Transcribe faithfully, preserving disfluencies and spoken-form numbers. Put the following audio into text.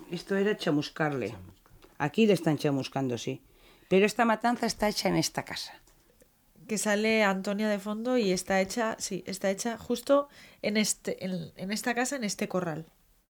Esto era chamuscarle. Aquí le están chamuscando, sí. Pero esta matanza está hecha en esta casa. Que sale Antonia de fondo y está hecha, sí, está hecha justo en este, en, en esta casa, en este corral.